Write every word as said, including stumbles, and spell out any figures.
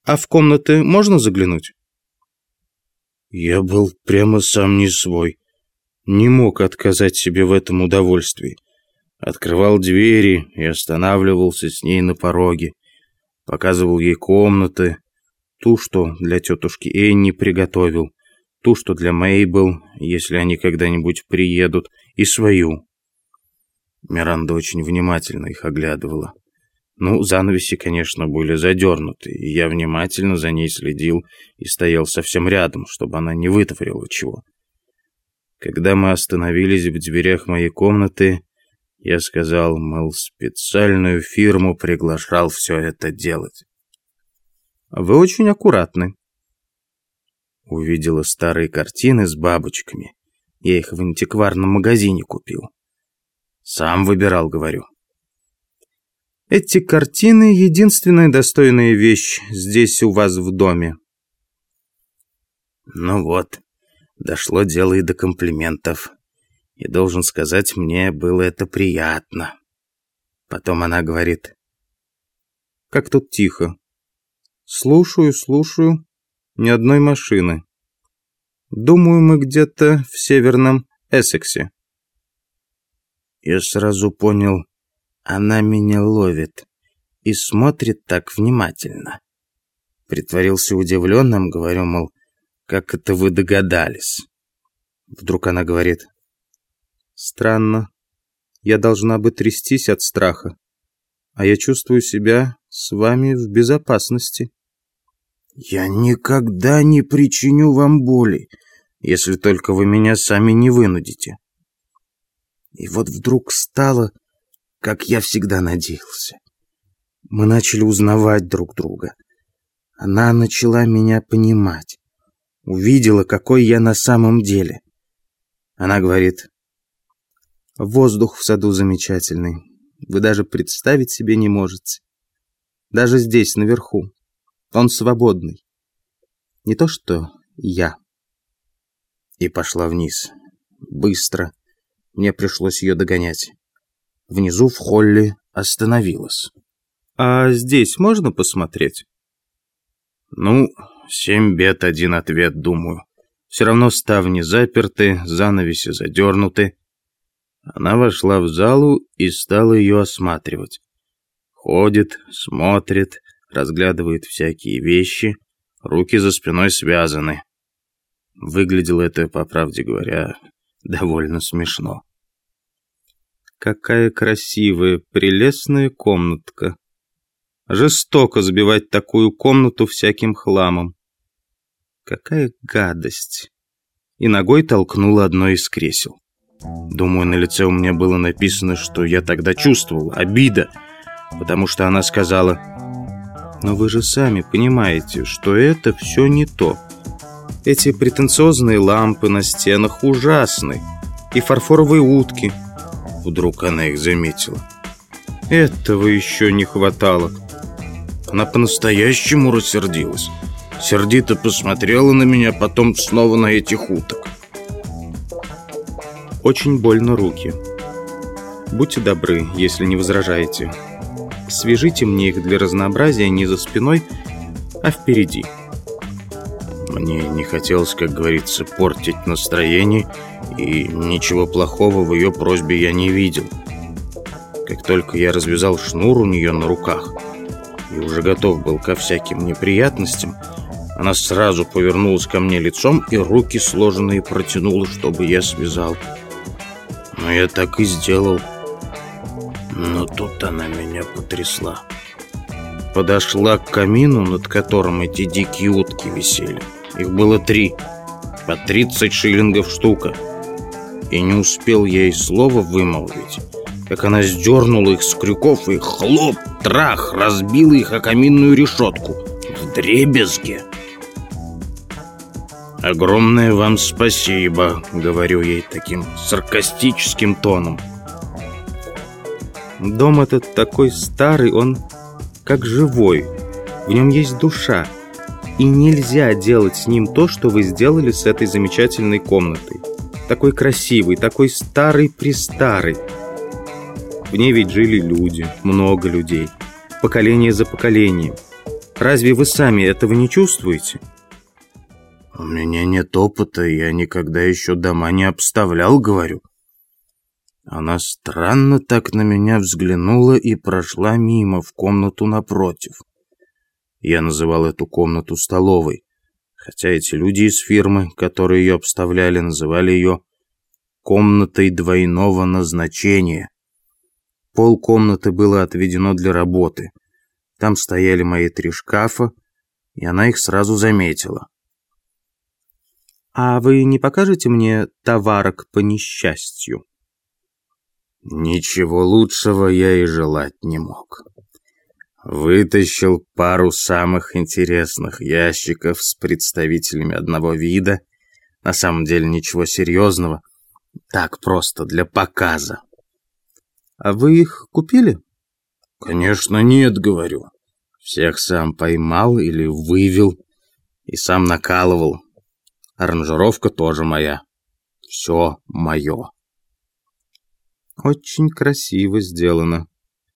А в комнаты можно заглянуть?» Я был прямо сам не свой. Не мог отказать себе в этом удовольствии. Открывал двери и останавливался с ней на пороге. Показывал ей комнаты. Ту, что для тетушки Энни приготовил. Ту, что для Мейбл, если они когда-нибудь приедут. И свою. Миранда очень внимательно их оглядывала. Ну, занавеси, конечно, были задернуты, и я внимательно за ней следил и стоял совсем рядом, чтобы она не вытворила чего. Когда мы остановились в дверях моей комнаты, я сказал, мол, специальную фирму приглашал все это делать. «Вы очень аккуратны». Увидела старые картины с бабочками. Я их в антикварном магазине купил. Сам выбирал, говорю. «Эти картины — единственная достойная вещь здесь у вас в доме». Ну вот, дошло дело и до комплиментов. И, должен сказать, мне было это приятно. Потом она говорит: «Как тут тихо. Слушаю, слушаю. Ни одной машины. Думаю, мы где-то в северном Эссексе». Я сразу понял, она меня ловит и смотрит так внимательно. Притворился удивленным, говорю, мол, как это вы догадались? Вдруг она говорит: «Странно. Я должна бы трястись от страха, а я чувствую себя с вами в безопасности». «Я никогда не причиню вам боли, если только вы меня сами не вынудите». И вот вдруг стало, как я всегда надеялся. Мы начали узнавать друг друга. Она начала меня понимать. Увидела, какой я на самом деле. Она говорит: «Воздух в саду замечательный. Вы даже представить себе не можете. Даже здесь, наверху. Он свободный. Не то что я». И пошла вниз. Быстро. Мне пришлось ее догонять. Внизу в холле остановилась. «А здесь можно посмотреть?» Ну, семь бед, один ответ, думаю. Все равно ставни заперты, занавеси задернуты. Она вошла в залу и стала ее осматривать. Ходит, смотрит, разглядывает всякие вещи, руки за спиной связаны. Выглядело это, по правде говоря, довольно смешно. «Какая красивая, прелестная комнатка. Жестоко забивать такую комнату всяким хламом. Какая гадость!» И ногой толкнула одно из кресел. Думаю, на лице у меня было написано, что я тогда чувствовал, обида, потому что она сказала: «Но вы же сами понимаете, что это все не то. Эти претенциозные лампы на стенах ужасны, и фарфоровые утки». Вдруг она их заметила. Этого еще не хватало. Она по-настоящему рассердилась. Сердито посмотрела на меня, потом снова на этих уток. «Очень больно руки. Будьте добры, если не возражаете. Свяжите мне их для разнообразия не за спиной, а впереди». Мне не хотелось, как говорится, портить настроение, и ничего плохого в ее просьбе я не видел. Как только я развязал шнур у нее на руках и уже готов был ко всяким неприятностям, она сразу повернулась ко мне лицом и руки сложенные протянула, чтобы я связал. Но я так и сделал. Но тут она меня потрясла. Подошла к камину, над которым эти дикие утки висели. Их было три, по тридцать шиллингов штука. И не успел я и слова вымолвить, как она сдернула их с крюков и хлоп, трах, разбила их о каминную решетку вдребезги. «Огромное вам спасибо», — говорю ей таким саркастическим тоном. «Дом этот такой старый, он как живой. В нем есть душа. И нельзя делать с ним то, что вы сделали с этой замечательной комнатой. Такой красивый, такой старый-престарый. В ней ведь жили люди, много людей, поколение за поколением. Разве вы сами этого не чувствуете? У меня нет опыта, я никогда еще дома не обставлял, говорю. Она странно так на меня взглянула и прошла мимо в комнату напротив. Я называл эту комнату столовой, хотя эти люди из фирмы, которые ее обставляли, называли ее комнатой двойного назначения. Пол комнаты было отведено для работы. Там стояли мои три шкафа, и она их сразу заметила. «А вы не покажете мне товарок по несчастью?» Ничего лучшего я и желать не мог. Вытащил пару самых интересных ящиков с представителями одного вида. На самом деле ничего серьезного. Так просто, для показа. «А вы их купили?» «Конечно нет, говорю. Всех сам поймал или вывел и сам накалывал. Аранжировка тоже моя. Все мое». «Очень красиво сделано».